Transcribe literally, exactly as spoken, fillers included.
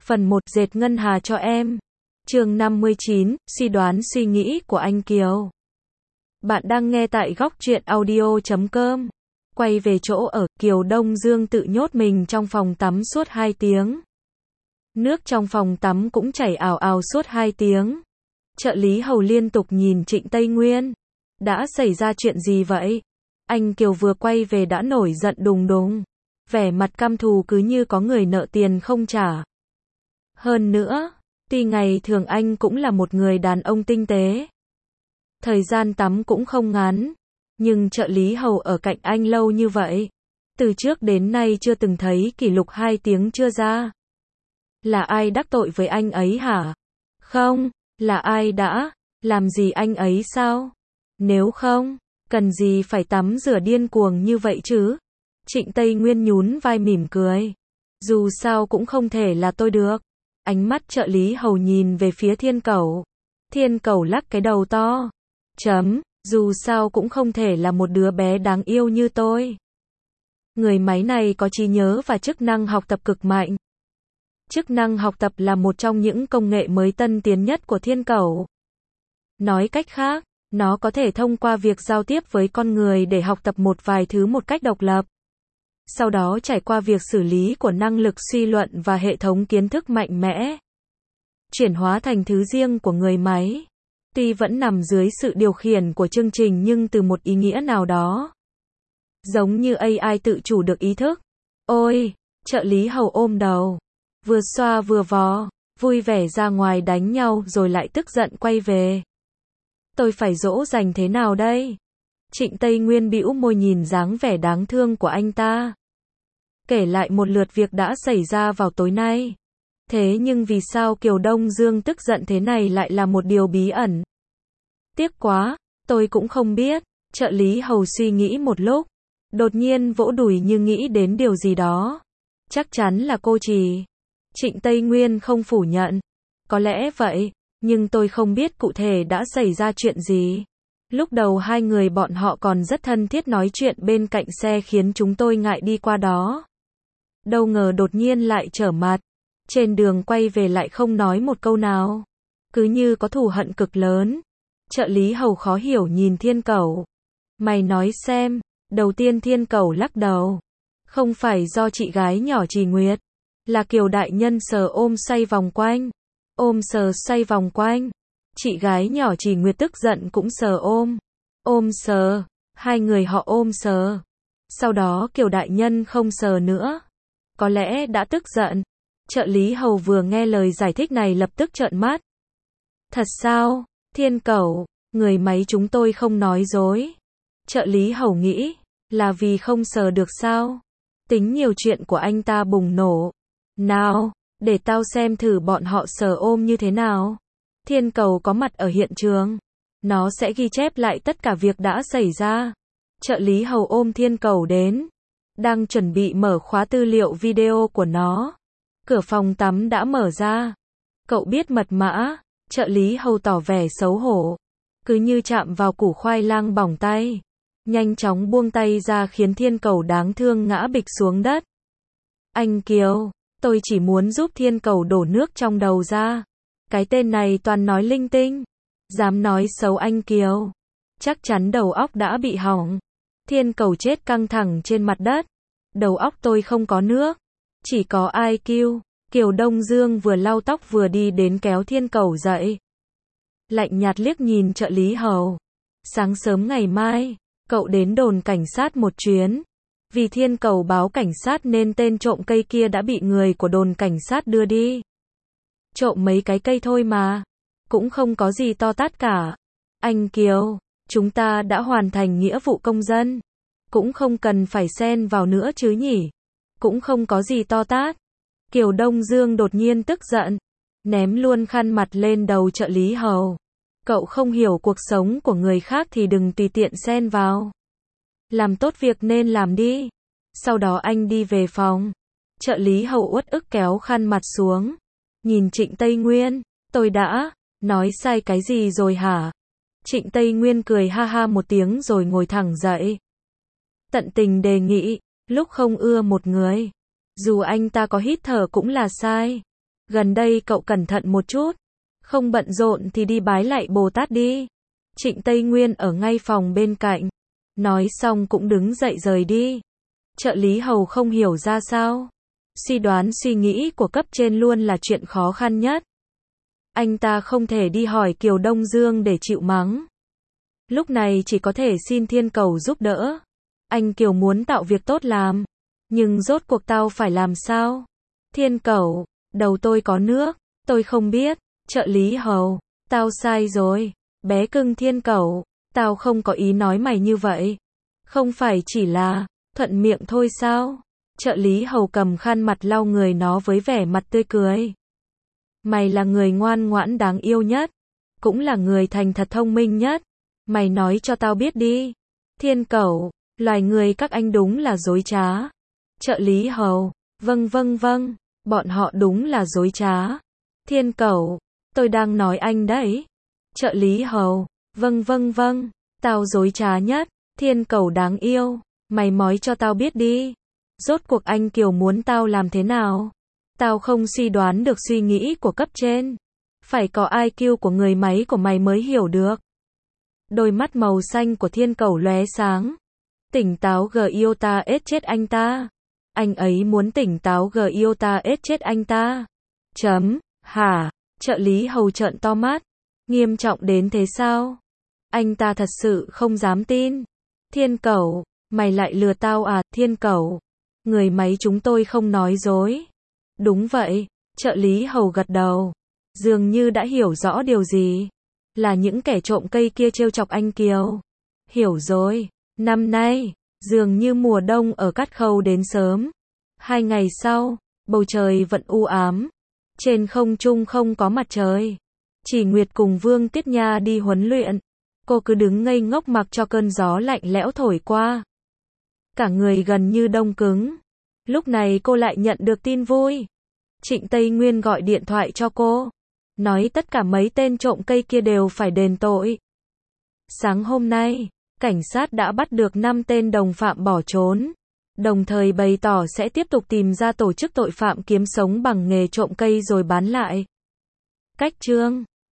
Phần một dệt ngân hà cho em. Chương năm mươi chín, suy đoán suy nghĩ của anh Kiều. Bạn đang nghe tại góc truyện audio chấm com. Quay về chỗ ở, Kiều Đông Dương tự nhốt mình trong phòng tắm suốt hai tiếng. Nước trong phòng tắm cũng chảy ào ào suốt hai tiếng. Trợ lý hầu liên tục nhìn Trịnh Tây Nguyên. Đã xảy ra chuyện gì vậy? Anh Kiều vừa quay về đã nổi giận đùng đùng. Vẻ mặt căm thù cứ như có người nợ tiền không trả. Hơn nữa, tuy ngày thường anh cũng là một người đàn ông tinh tế. Thời gian tắm cũng không ngắn. Nhưng trợ lý hầu ở cạnh anh lâu như vậy. Từ trước đến nay chưa từng thấy kỷ lục hai tiếng chưa ra. Là ai đắc tội với anh ấy hả? Không, là ai đã, làm gì anh ấy sao? Nếu không, cần gì phải tắm rửa điên cuồng như vậy chứ? Trịnh Tây Nguyên nhún vai mỉm cười. Dù sao cũng không thể là tôi được. Ánh mắt trợ lý hầu nhìn về phía Thiên Cẩu. Thiên Cẩu lắc cái đầu to. Chấm, dù sao cũng không thể là một đứa bé đáng yêu như tôi. Người máy này có trí nhớ và chức năng học tập cực mạnh. Chức năng học tập là một trong những công nghệ mới tân tiến nhất của Thiên Cẩu. Nói cách khác, nó có thể thông qua việc giao tiếp với con người để học tập một vài thứ một cách độc lập. Sau đó trải qua việc xử lý của năng lực suy luận và hệ thống kiến thức mạnh mẽ. Chuyển hóa thành thứ riêng của người máy. Tuy vẫn nằm dưới sự điều khiển của chương trình nhưng từ một ý nghĩa nào đó. Giống như a i tự chủ được ý thức. Ôi, trợ lý hầu ôm đầu. Vừa xoa vừa vò, vui vẻ ra ngoài đánh nhau rồi lại tức giận quay về. Tôi phải dỗ dành thế nào đây? Trịnh Tây Nguyên bĩu môi nhìn dáng vẻ đáng thương của anh ta. Kể lại một lượt việc đã xảy ra vào tối nay. Thế nhưng vì sao Kiều Đông Dương tức giận thế này lại là một điều bí ẩn. Tiếc quá, tôi cũng không biết. Trợ lý hầu suy nghĩ một lúc. Đột nhiên vỗ đùi như nghĩ đến điều gì đó. Chắc chắn là cô Trì. Trịnh Tây Nguyên không phủ nhận. Có lẽ vậy, nhưng tôi không biết cụ thể đã xảy ra chuyện gì. Lúc đầu hai người bọn họ còn rất thân thiết nói chuyện bên cạnh xe khiến chúng tôi ngại đi qua đó. Đâu ngờ đột nhiên lại trở mặt. Trên đường quay về lại không nói một câu nào. Cứ như có thù hận cực lớn. Trợ lý hầu khó hiểu nhìn Thiên Cẩu. Mày nói xem. Đầu tiên Thiên Cẩu lắc đầu. Không phải do chị gái nhỏ Trì Nguyệt. Là Kiều đại nhân sờ ôm xoay vòng quanh. Ôm sờ xoay vòng quanh. Chị gái nhỏ Trì Nguyệt tức giận cũng sờ ôm. Ôm sờ. Hai người họ ôm sờ. Sau đó Kiều đại nhân không sờ nữa. Có lẽ đã tức giận. Trợ lý hầu vừa nghe lời giải thích này lập tức trợn mắt. Thật sao? Thiên Cẩu, người máy chúng tôi không nói dối. Trợ lý hầu nghĩ, là vì không sờ được sao? Tính nhiều chuyện của anh ta bùng nổ. Nào, để tao xem thử bọn họ sờ ôm như thế nào. Thiên Cẩu có mặt ở hiện trường. Nó sẽ ghi chép lại tất cả việc đã xảy ra. Trợ lý hầu ôm Thiên Cẩu đến. Đang chuẩn bị mở khóa tư liệu video của nó. Cửa phòng tắm đã mở ra. Cậu biết mật mã. Trợ lý hầu tỏ vẻ xấu hổ. Cứ như chạm vào củ khoai lang bỏng tay. Nhanh chóng buông tay ra khiến Thiên Cẩu đáng thương ngã bịch xuống đất. Anh Kiều, tôi chỉ muốn giúp Thiên Cẩu đổ nước trong đầu ra. Cái tên này toàn nói linh tinh. Dám nói xấu anh Kiều. Chắc chắn đầu óc đã bị hỏng. Thiên Cẩu chết căng thẳng trên mặt đất. Đầu óc tôi không có nước. Chỉ có i kiu. Kiều Đông Dương vừa lau tóc vừa đi đến kéo Thiên Cẩu dậy. Lạnh nhạt liếc nhìn trợ lý hầu. Sáng sớm ngày mai, cậu đến đồn cảnh sát một chuyến. Vì Thiên Cẩu báo cảnh sát nên tên trộm cây kia đã bị người của đồn cảnh sát đưa đi. Trộm mấy cái cây thôi mà. Cũng không có gì to tát cả. Anh Kiều, chúng ta đã hoàn thành nghĩa vụ công dân. Cũng không cần phải xen vào nữa chứ nhỉ. Cũng không có gì to tát. Kiều Đông Dương đột nhiên tức giận. Ném luôn khăn mặt lên đầu trợ lý hầu. Cậu không hiểu cuộc sống của người khác thì đừng tùy tiện xen vào. Làm tốt việc nên làm đi. Sau đó anh đi về phòng. Trợ lý hầu uất ức kéo khăn mặt xuống. Nhìn Trịnh Tây Nguyên. Tôi đã nói sai cái gì rồi hả? Trịnh Tây Nguyên cười ha ha một tiếng rồi ngồi thẳng dậy. Tận tình đề nghị. Lúc không ưa một người. Dù anh ta có hít thở cũng là sai. Gần đây cậu cẩn thận một chút. Không bận rộn thì đi bái lạy Bồ Tát đi. Trịnh Tây Nguyên ở ngay phòng bên cạnh. Nói xong cũng đứng dậy rời đi. Trợ lý hầu không hiểu ra sao. Suy đoán suy nghĩ của cấp trên luôn là chuyện khó khăn nhất. Anh ta không thể đi hỏi Kiều Đông Dương để chịu mắng. Lúc này chỉ có thể xin Thiên Cầu giúp đỡ. Anh Kiều muốn tạo việc tốt làm. Nhưng rốt cuộc tao phải làm sao? Thiên Cầu, đầu tôi có nước, tôi không biết. Trợ lý hầu, tao sai rồi. Bé cưng Thiên Cầu, tao không có ý nói mày như vậy. Không phải chỉ là thuận miệng thôi sao? Trợ lý hầu cầm khăn mặt lau người nó với vẻ mặt tươi cười. Mày là người ngoan ngoãn đáng yêu nhất. Cũng là người thành thật thông minh nhất. Mày nói cho tao biết đi. Thiên Cầu, loài người các anh đúng là dối trá. Trợ lý hầu, vâng vâng vâng, bọn họ đúng là dối trá. Thiên Cầu, tôi đang nói anh đấy. Trợ lý hầu, vâng vâng vâng, tao dối trá nhất. Thiên Cầu đáng yêu, mày nói cho tao biết đi. Rốt cuộc anh Kiều muốn tao làm thế nào? Tao không suy đoán được suy nghĩ của cấp trên. Phải có i kiu của người máy của mày mới hiểu được. Đôi mắt màu xanh của Thiên Cầu lóe sáng. Tỉnh táo g yêu ta ết chết anh ta. Anh ấy muốn tỉnh táo g yêu ta ết chết anh ta. Chấm, hả? Trợ lý hầu trợn to mắt. Nghiêm trọng đến thế sao? Anh ta thật sự không dám tin. Thiên Cầu, mày lại lừa tao à? Thiên Cầu, người máy chúng tôi không nói dối. Đúng vậy, trợ lý hầu gật đầu. Dường như đã hiểu rõ điều gì. Là những kẻ trộm cây kia trêu chọc anh Kiều. Hiểu rồi, năm nay, dường như mùa đông ở Cát Khâu đến sớm. Hai ngày sau, bầu trời vẫn u ám. Trên không trung không có mặt trời. Chỉ Nguyệt cùng Vương Tiết Nha đi huấn luyện. Cô cứ đứng ngây ngốc mặc cho cơn gió lạnh lẽo thổi qua. Cả người gần như đông cứng. Lúc này cô lại nhận được tin vui. Trịnh Tây Nguyên gọi điện thoại cho cô. Nói tất cả mấy tên trộm cây kia đều phải đền tội. Sáng hôm nay, cảnh sát đã bắt được năm tên đồng phạm bỏ trốn. Đồng thời bày tỏ sẽ tiếp tục tìm ra tổ chức tội phạm kiếm sống bằng nghề trộm cây rồi bán lại. Cách chương